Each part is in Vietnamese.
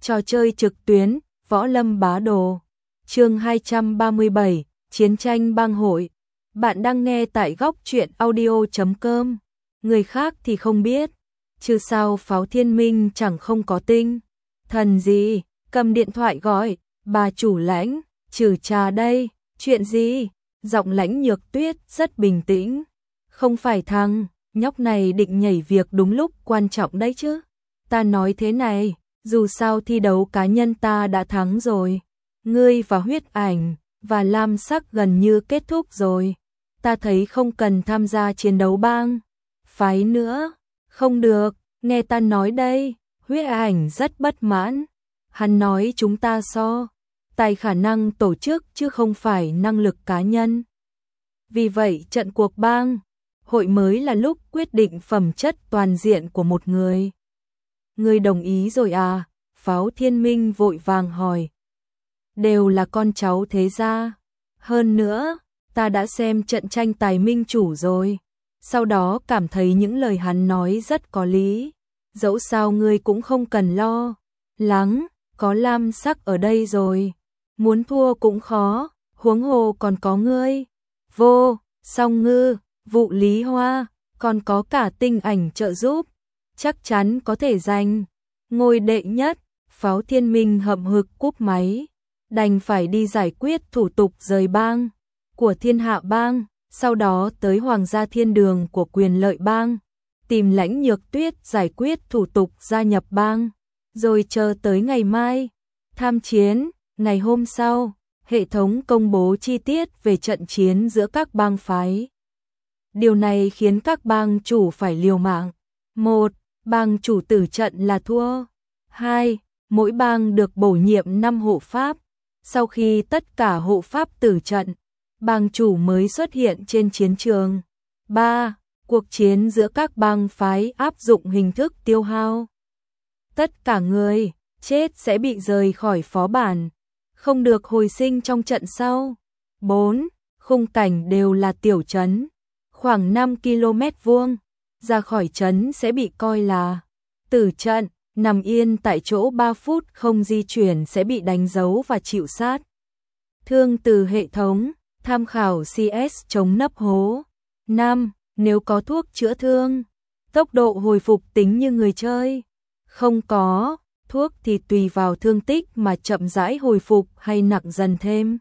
Trò chơi trực tuyến, Võ Lâm Bá Đồ. Chương 237, Chiến tranh bang hội. Bạn đang nghe tại góc truyện audio.com. Người khác thì không biết, chứ sao Pháo Thiên Minh chẳng không có tinh thần gì, cầm điện thoại gọi, bà chủ Lãnh, trừ trà đây, chuyện gì? Giọng Lãnh Nhược Tuyết rất bình tĩnh. Không phải thằng nhóc này định nhảy việc đúng lúc quan trọng đấy chứ. Ta nói thế này, dù sao thi đấu cá nhân ta đã thắng rồi. Ngươi và Huyết Ảnh và Lam Sắc gần như kết thúc rồi. Ta thấy không cần tham gia chiến đấu bang phái nữa. Không được, nghe ta nói đây. Huyết Ảnh rất bất mãn. Hắn nói chúng ta so tài khả năng tổ chức chứ không phải năng lực cá nhân. Vì vậy trận cuộc bang hội mới là lúc quyết định phẩm chất toàn diện của một người. Ngươi đồng ý rồi à? Pháo Thiên Minh vội vàng hỏi. Đều là con cháu thế gia. Hơn nữa, ta đã xem trận tranh tài minh chủ rồi. Sau đó cảm thấy những lời hắn nói rất có lý. Dẫu sao ngươi cũng không cần lo lắng, có Lam Sắc ở đây rồi. Muốn thua cũng khó, huống hồ còn có ngươi. Vô, Song Ngư, Vụ Lý Hoa, còn có cả Tinh Ảnh trợ giúp. Chắc chắn có thể giành ngôi đệ nhất. Pháo Thiên Minh hậm hực cúp máy, đành phải đi giải quyết thủ tục rời bang của Thiên Hạ bang, sau đó tới Hoàng gia Thiên Đường của Quyền Lợi bang, tìm Lãnh Nhược Tuyết giải quyết thủ tục gia nhập bang, rồi chờ tới ngày mai tham chiến. Ngày hôm sau, hệ thống công bố chi tiết về trận chiến giữa các bang phái. Điều này khiến các bang chủ phải liều mạng. 1. Bang chủ tử trận là thua. 2. Mỗi bang được bổ nhiệm 5 hộ pháp. Sau khi tất cả hộ pháp tử trận, bang chủ mới xuất hiện trên chiến trường. 3. Cuộc chiến giữa các bang phái áp dụng hình thức tiêu hao. Tất cả người chết sẽ bị rời khỏi phó bản, không được hồi sinh trong trận sau. 4. Khung cảnh đều là tiểu trấn, khoảng 5 km vuông, ra khỏi trấn sẽ bị coi là tử trận, nằm yên tại chỗ 3 phút không di chuyển sẽ bị đánh dấu và chịu sát thương từ hệ thống. Tham khảo CS chống nấp hố. 5. Nếu có thuốc chữa thương, tốc độ hồi phục tính như người chơi. Không có thuốc thì tùy vào thương tích mà chậm rãi hồi phục hay nặng dần thêm.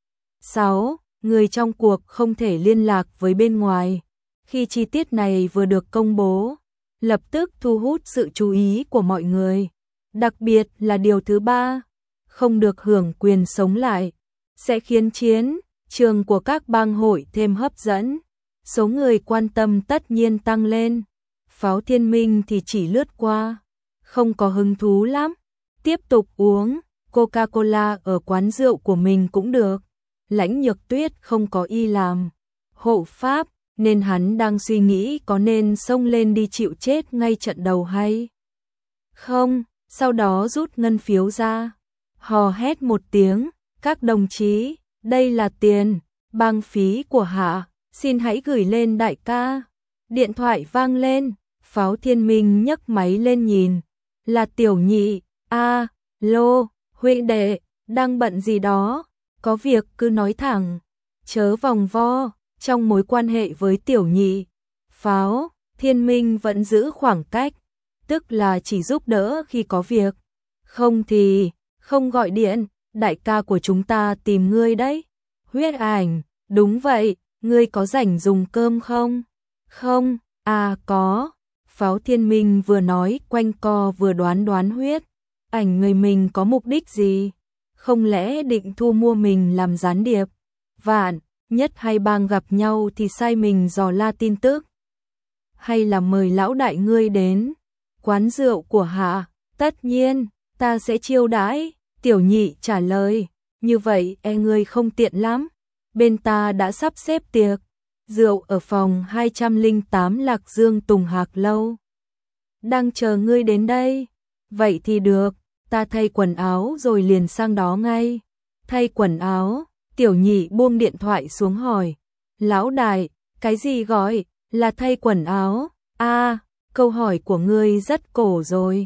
6. Người trong cuộc không thể liên lạc với bên ngoài. Khi chi tiết này vừa được công bố, lập tức thu hút sự chú ý của mọi người. Đặc biệt là điều thứ 3, không được hưởng quyền sống lại, sẽ khiến chiến trường của các bang hội thêm hấp dẫn. Số người quan tâm tất nhiên tăng lên. Pháo Thiên Minh thì chỉ lướt qua, không có hứng thú lắm. Tiếp tục uống Coca-Cola ở quán rượu của mình cũng được. Lãnh Nhược Tuyết không có ý làm hộ pháp, nên hắn đang suy nghĩ có nên xông lên đi chịu chết ngay trận đầu hay không. Sau đó rút ngân phiếu ra, hò hét một tiếng, các đồng chí, đây là tiền bang phí của hạ, xin hãy gửi lên đại ca. Điện thoại vang lên, Pháo Thiên Minh nhấc máy lên nhìn, là Tiểu Nhị. Lô, huynh đệ, đang bận gì đó, có việc cứ nói thẳng, chớ vòng vo. Trong mối quan hệ với Tiểu Nhị, Pháo Thiên Minh vẫn giữ khoảng cách, tức là chỉ giúp đỡ khi có việc, không thì không gọi điện. Đại ca của chúng ta tìm ngươi đấy. Huyết Ảnh, đúng vậy, ngươi có rảnh dùng cơm không? Không, có. Pháo Thiên Minh vừa nói quanh co vừa đoán Huyết Ảnh người mình có mục đích gì? Không lẽ định thu mua mình làm gián điệp? Vạn nhất hai bang gặp nhau thì sai mình dò la tin tức. Hay là mời lão đại ngươi đến quán rượu của hạ? Tất nhiên, ta sẽ chiêu đãi. Tiểu Nhị trả lời. Như vậy ngươi không tiện lắm. Bên ta đã sắp xếp tiệc rượu ở phòng 208 Lạc Dương Tùng Hạc Lâu, đang chờ ngươi đến đây. Vậy thì được, ta thay quần áo rồi liền sang đó ngay. Thay quần áo? Tiểu Nhị buông điện thoại xuống hỏi. Lão đại, cái gì gọi là thay quần áo? Câu hỏi của ngươi rất cổ rồi.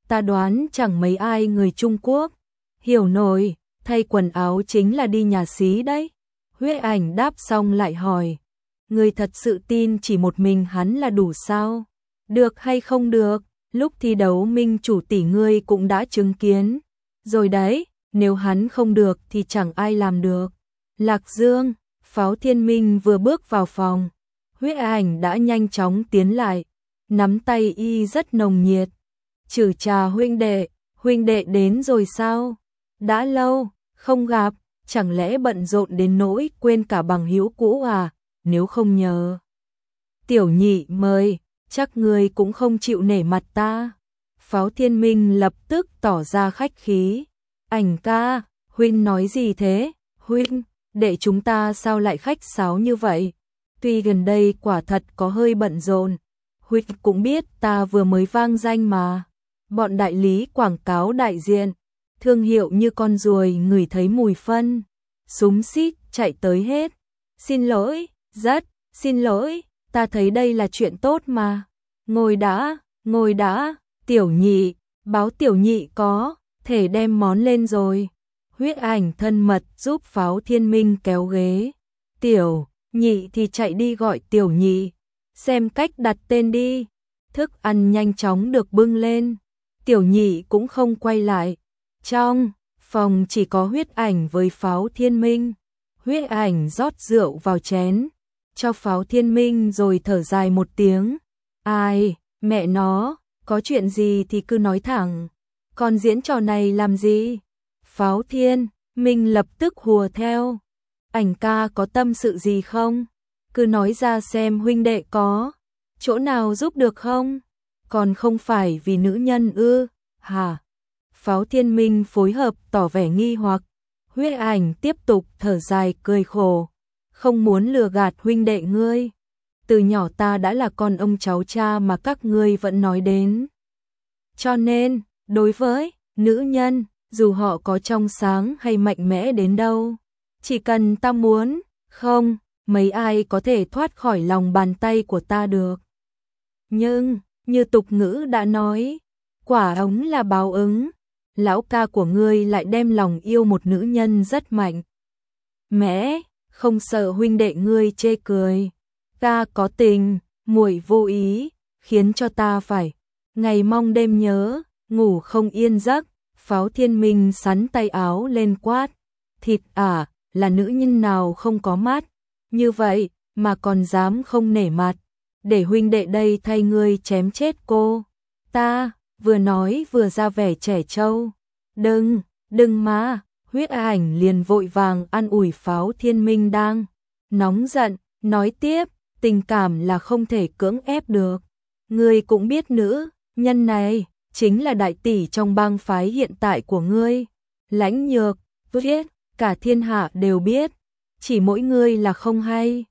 ta đoán chẳng mấy ai người Trung Quốc hiểu nổi, thay quần áo chính là đi nhà xí đấy. Huyết Ảnh đáp xong lại hỏi, ngươi thật sự tin chỉ một mình hắn là đủ sao? Được hay không được, lúc thi đấu Minh chủ tỷ ngươi cũng đã chứng kiến. Rồi đấy, nếu hắn không được thì chẳng ai làm được. Lạc Dương, Pháo Thiên Minh vừa bước vào phòng, Huyết Ảnh đã nhanh chóng tiến lại, nắm tay y rất nồng nhiệt. Chử trà huynh đệ đến rồi sao? Đã lâu, không gặp, chẳng lẽ bận rộn đến nỗi quên cả bằng hữu cũ à? Nếu không nhờ Tiểu Nhị mời, chắc ngươi cũng không chịu nể mặt ta. Pháo Thiên Minh lập tức tỏ ra khách khí. Ảnh ca, huynh nói gì thế? Huynh, đệ chúng ta sao lại khách sáo như vậy? Tuy gần đây quả thật có hơi bận rộn, huynh cũng biết ta vừa mới vang danh mà. Bọn đại lý quảng cáo đại diện, thương hiệu như con ruồi ngửi thấy mùi phân, xúm xít chạy tới hết. Xin lỗi, rất xin lỗi, ta thấy đây là chuyện tốt mà. Ngồi đã, Tiểu Nhị, báo Tiểu Nhị có thể đem món lên rồi. Huyết Ảnh thân mật giúp Pháo Thiên Minh kéo ghế. Tiểu Nhị thì chạy đi gọi Tiểu Nhị, xem cách đặt tên đi. Thức ăn nhanh chóng được bưng lên, Tiểu Nhị cũng không quay lại. Trong phòng chỉ có Huyết Ảnh với Pháo Thiên Minh. Huyết Ảnh rót rượu vào chén cho Pháo Thiên Minh rồi thở dài một tiếng. Ai, mẹ nó, có chuyện gì thì cứ nói thẳng, còn diễn trò này làm gì? Pháo Thiên Minh lập tức hùa theo. Ảnh ca có tâm sự gì không? Cứ nói ra xem huynh đệ có chỗ nào giúp được không? Còn không phải vì nữ nhân ư? Hả? Pháo Thiên Minh phối hợp tỏ vẻ nghi hoặc. Huyết Ảnh tiếp tục thở dài cười khổ. Không muốn lừa gạt huynh đệ ngươi. Từ nhỏ ta đã là con ông cháu cha mà các ngươi vẫn nói đến. Cho nên, đối với nữ nhân, dù họ có trong sáng hay mạnh mẽ đến đâu, chỉ cần ta muốn, không, mấy ai có thể thoát khỏi lòng bàn tay của ta được. Nhưng, như tục ngữ đã nói, quả ống là báo ứng. Lão ca của ngươi lại đem lòng yêu một nữ nhân rất mạnh mẽ, không sợ huynh đệ ngươi chê cười. Ta có tình, muội vô ý, khiến cho ta phải ngày mong đêm nhớ, ngủ không yên giấc. Pháo Thiên Minh sắn tay áo lên quát. Thịt à, là nữ nhân nào không có mắt như vậy mà còn dám không nể mặt, để huynh đệ đây thay ngươi chém chết cô ta. Vừa nói vừa ra vẻ trẻ trâu. Đừng mà. Huyết Ảnh liền vội vàng an ủi Pháo Thiên Minh đang nóng giận, nói tiếp, tình cảm là không thể cưỡng ép được. Ngươi cũng biết nữ nhân này chính là đại tỷ trong bang phái hiện tại của ngươi. Lãnh Nhược, biết, cả thiên hạ đều biết, chỉ mỗi ngươi là không hay.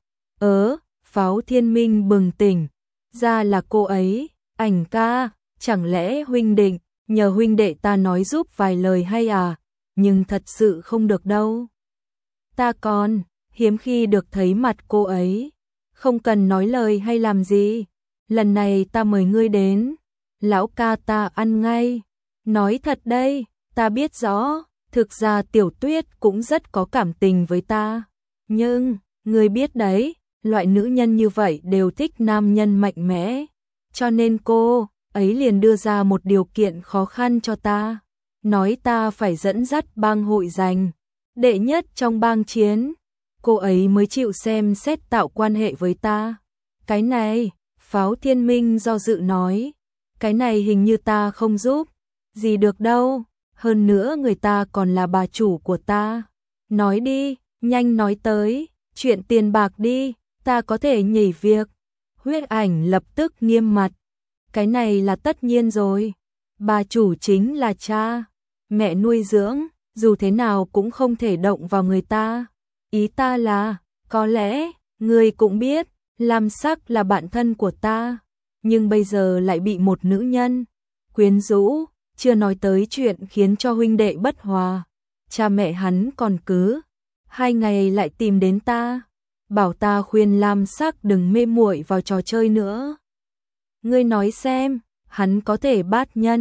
Pháo Thiên Minh bừng tỉnh, ra là cô ấy. Ảnh ca, chẳng lẽ huynh định nhờ huynh đệ ta nói giúp vài lời hay à? Nhưng thật sự không được đâu. Ta còn hiếm khi được thấy mặt cô ấy. Không cần nói lời hay làm gì. Lần này ta mời ngươi đến, lão ca ta ăn ngay. Nói thật đây, ta biết rõ, thực ra Tiểu Tuyết cũng rất có cảm tình với ta. Nhưng, ngươi biết đấy, loại nữ nhân như vậy đều thích nam nhân mạnh mẽ. Cho nên cô ấy liền đưa ra một điều kiện khó khăn cho ta. Nói ta phải dẫn dắt bang hội giành đệ nhất trong bang chiến. Cô ấy mới chịu xem xét tạo quan hệ với ta. Cái này, Pháo Thiên Minh do dự nói, cái này hình như ta không giúp gì được đâu. Hơn nữa người ta còn là bà chủ của ta. Nói đi, nhanh nói tới, chuyện tiền bạc đi, ta có thể nhảy việc. Huyết Ảnh lập tức nghiêm mặt. Cái này là tất nhiên rồi. Bà chủ chính là cha mẹ nuôi dưỡng, dù thế nào cũng không thể động vào người ta. Ý ta là, có lẽ, ngươi cũng biết, Lam Sắc là bạn thân của ta, nhưng bây giờ lại bị một nữ nhân quyến rũ, chưa nói tới chuyện khiến cho huynh đệ bất hòa. Cha mẹ hắn còn cứ 2 ngày lại tìm đến ta, bảo ta khuyên Lam Sắc đừng mê muội vào trò chơi nữa. Ngươi nói xem, hắn có thể bát nhân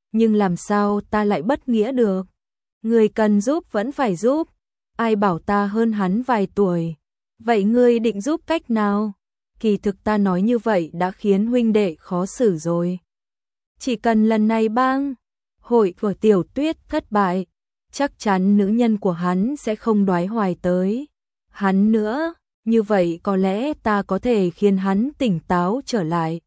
nhưng làm sao ta lại bất nghĩa được? Người cần giúp vẫn phải giúp, ai bảo ta hơn hắn vài tuổi. Vậy ngươi định giúp cách nào? Kỳ thực ta nói như vậy đã khiến huynh đệ khó xử rồi. Chỉ cần lần này bang hội của Tiểu Tuyết thất bại, chắc chắn nữ nhân của hắn sẽ không đoái hoài tới hắn nữa, như vậy có lẽ ta có thể khiến hắn tỉnh táo trở lại.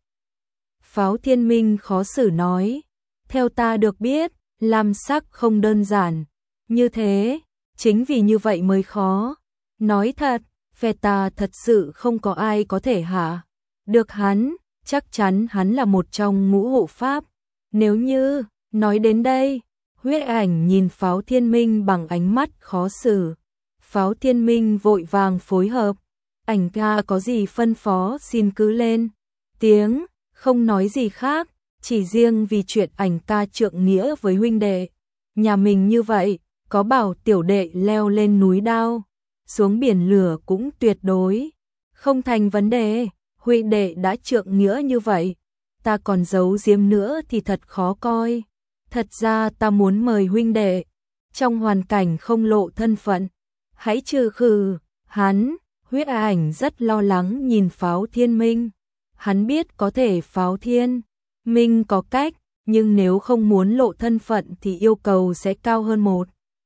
Pháo Thiên Minh khó xử nói, theo ta được biết, Lam Sắc không đơn giản như thế, chính vì như vậy mới khó. Nói thật, phe ta thật sự không có ai có thể hạ được hắn, chắc chắn hắn là một trong ngũ hộ pháp. Nếu như, nói đến đây, Huyết Ảnh nhìn Pháo Thiên Minh bằng ánh mắt khó xử. Pháo Thiên Minh vội vàng phối hợp, ảnh ca có gì phân phó xin cứ lên tiếng, không nói gì khác, chỉ riêng vì chuyện ảnh ca trượng nghĩa với huynh đệ. Nhà mình như vậy, có bảo tiểu đệ leo lên núi đao, xuống biển lửa cũng tuyệt đối không thành vấn đề. Huynh đệ đã trượng nghĩa như vậy, ta còn giấu giếm nữa thì thật khó coi. Thật ra ta muốn mời huynh đệ, trong hoàn cảnh không lộ thân phận, hãy trừ khử hắn. Huyết Ảnh rất lo lắng nhìn Pháo Thiên Minh. Hắn biết có thể Pháo Thiên Minh có cách, nhưng nếu không muốn lộ thân phận thì yêu cầu sẽ cao hơn một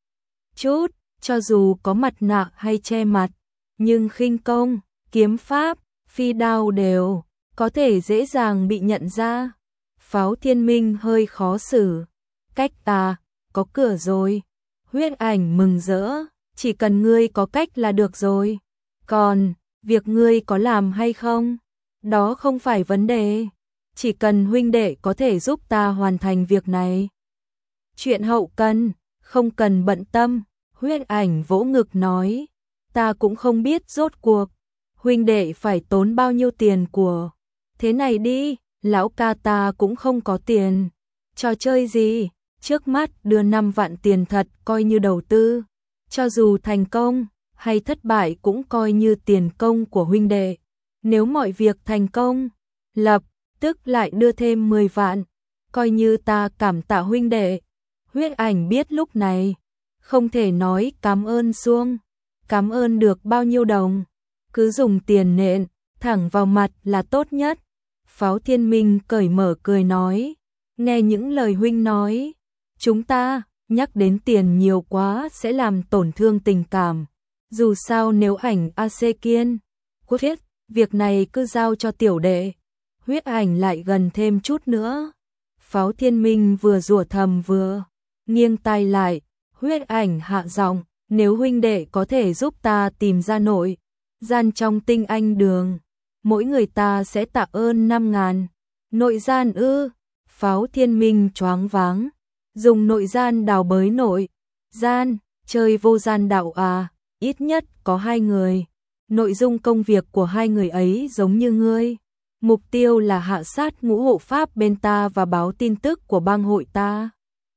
chút, cho dù có mặt nạ hay che mặt, nhưng khinh công, kiếm pháp, phi đao đều có thể dễ dàng bị nhận ra. Pháo Thiên Minh hơi khó xử. Cách ta, có cửa rồi. Huyết Ảnh mừng rỡ, chỉ cần ngươi có cách là được rồi. Còn, việc ngươi có làm hay không, đó không phải vấn đề. Chỉ cần huynh đệ có thể giúp ta hoàn thành việc này. Chuyện hậu cần, không cần bận tâm. Huyết Ảnh vỗ ngực nói, ta cũng không biết rốt cuộc huynh đệ phải tốn bao nhiêu tiền của. Thế này đi, lão ca ta cũng không có tiền. Trò chơi gì, trước mắt đưa 5 vạn tiền thật coi như đầu tư. Cho dù thành công hay thất bại cũng coi như tiền công của huynh đệ. Nếu mọi việc thành công, lập tức lại đưa thêm 10 vạn, coi như ta cảm tạ huynh đệ. Huyết Ảnh biết lúc này không thể nói cảm ơn xuông, cảm ơn được bao nhiêu đồng, cứ dùng tiền nện thẳng vào mặt là tốt nhất. Pháo Thiên Minh cởi mở cười nói, nghe những lời huynh nói, chúng ta nhắc đến tiền nhiều quá sẽ làm tổn thương tình cảm. Dù sao nếu Ảnh AC kiên quyết, việc này cứ giao cho tiểu đệ. Huyết Ảnh lại gần thêm chút nữa. Pháo Thiên Minh vừa rủa thầm vừa nghiêng tai lại. Huyết Ảnh hạ giọng, nếu huynh đệ có thể giúp ta tìm ra nội gian trong Tinh Anh Đường, mỗi người ta sẽ tạ ơn 5.000. Nội gian ư? Pháo Thiên Minh choáng váng. Dùng nội gian đào bới nội gian, chơi vô gian đạo à? Ít nhất có 2 người. Nội dung công việc của 2 người ấy giống như ngươi. Mục tiêu là hạ sát ngũ hộ pháp bên ta và báo tin tức của bang hội ta.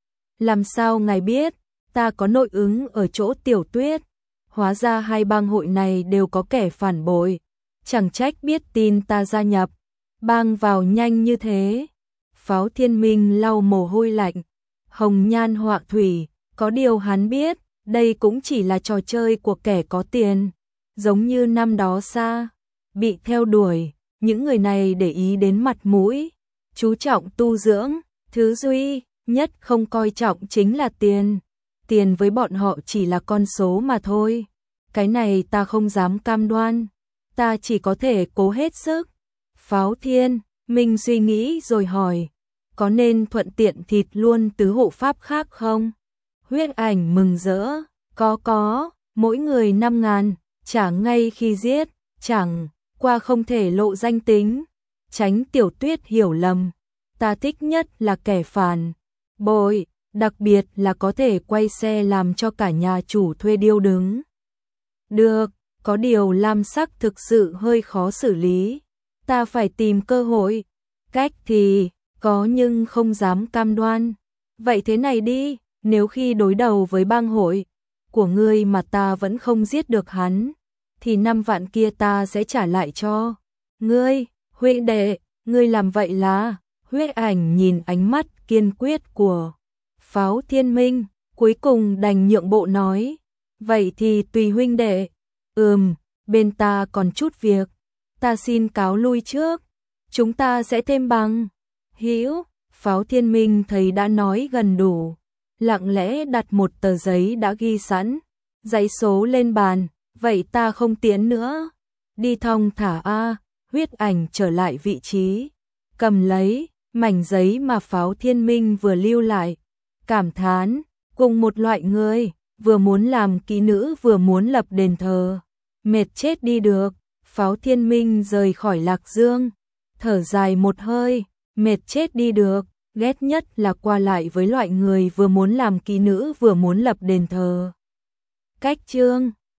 Làm sao ngài biết? Ta có nội ứng ở chỗ Tiểu Tuyết. Hóa ra 2 bang hội này đều có kẻ phản bội. Chẳng trách biết tin ta gia nhập bang vào nhanh như thế. Pháo Thiên Minh lau mồ hôi lạnh. Hồng nhan họa thủy, có điều hắn biết, đây cũng chỉ là trò chơi của kẻ có tiền. Giống như năm đó xa, bị theo đuổi, những người này để ý đến mặt mũi, chú trọng tu dưỡng, thứ duy nhất không coi trọng chính là tiền. Tiền với bọn họ chỉ là con số mà thôi. Cái này ta không dám cam đoan, ta chỉ có thể cố hết sức. Pháo Thiên Minh suy nghĩ rồi hỏi, có nên thuận tiện thịt luôn tứ hộ pháp khác không? Huyết Ảnh mừng rỡ, có, mỗi người 5.000, trả ngay khi giết, chẳng qua không thể lộ danh tính, tránh Tiểu Tuyết hiểu lầm. Ta thích nhất là kẻ phản bội, đặc biệt là có thể quay xe làm cho cả nhà chủ thuê điêu đứng. Được, có điều Lam Sắc thực sự hơi khó xử lý, ta phải tìm cơ hội. Cách thì có nhưng không dám cam đoan. Vậy thế này đi, nếu khi đối đầu với bang hội của ngươi mà ta vẫn không giết được hắn, thì 5 vạn kia ta sẽ trả lại cho ngươi. Huynh đệ, ngươi làm vậy là... Huyết Ảnh nhìn ánh mắt kiên quyết của Pháo Thiên Minh, cuối cùng đành nhượng bộ nói, vậy thì tùy huynh đệ. Bên ta còn chút việc, ta xin cáo lui trước, chúng ta sẽ thêm bằng hữu. Pháo Thiên Minh thấy đã nói gần đủ, lặng lẽ đặt một tờ giấy đã ghi sẵn, dãy số lên bàn, vậy ta không tiến nữa, đi thong thả a. Huyết Ảnh trở lại vị trí, cầm lấy mảnh giấy mà Pháo Thiên Minh vừa lưu lại, cảm thán, cùng một loại người, vừa muốn làm kỹ nữ vừa muốn lập đền thờ, mệt chết đi được. Pháo Thiên Minh rời khỏi Lạc Dương, thở dài một hơi, mệt chết đi được, ghét nhất là qua lại với loại người vừa muốn làm kỹ nữ vừa muốn lập đền thờ. Cách chương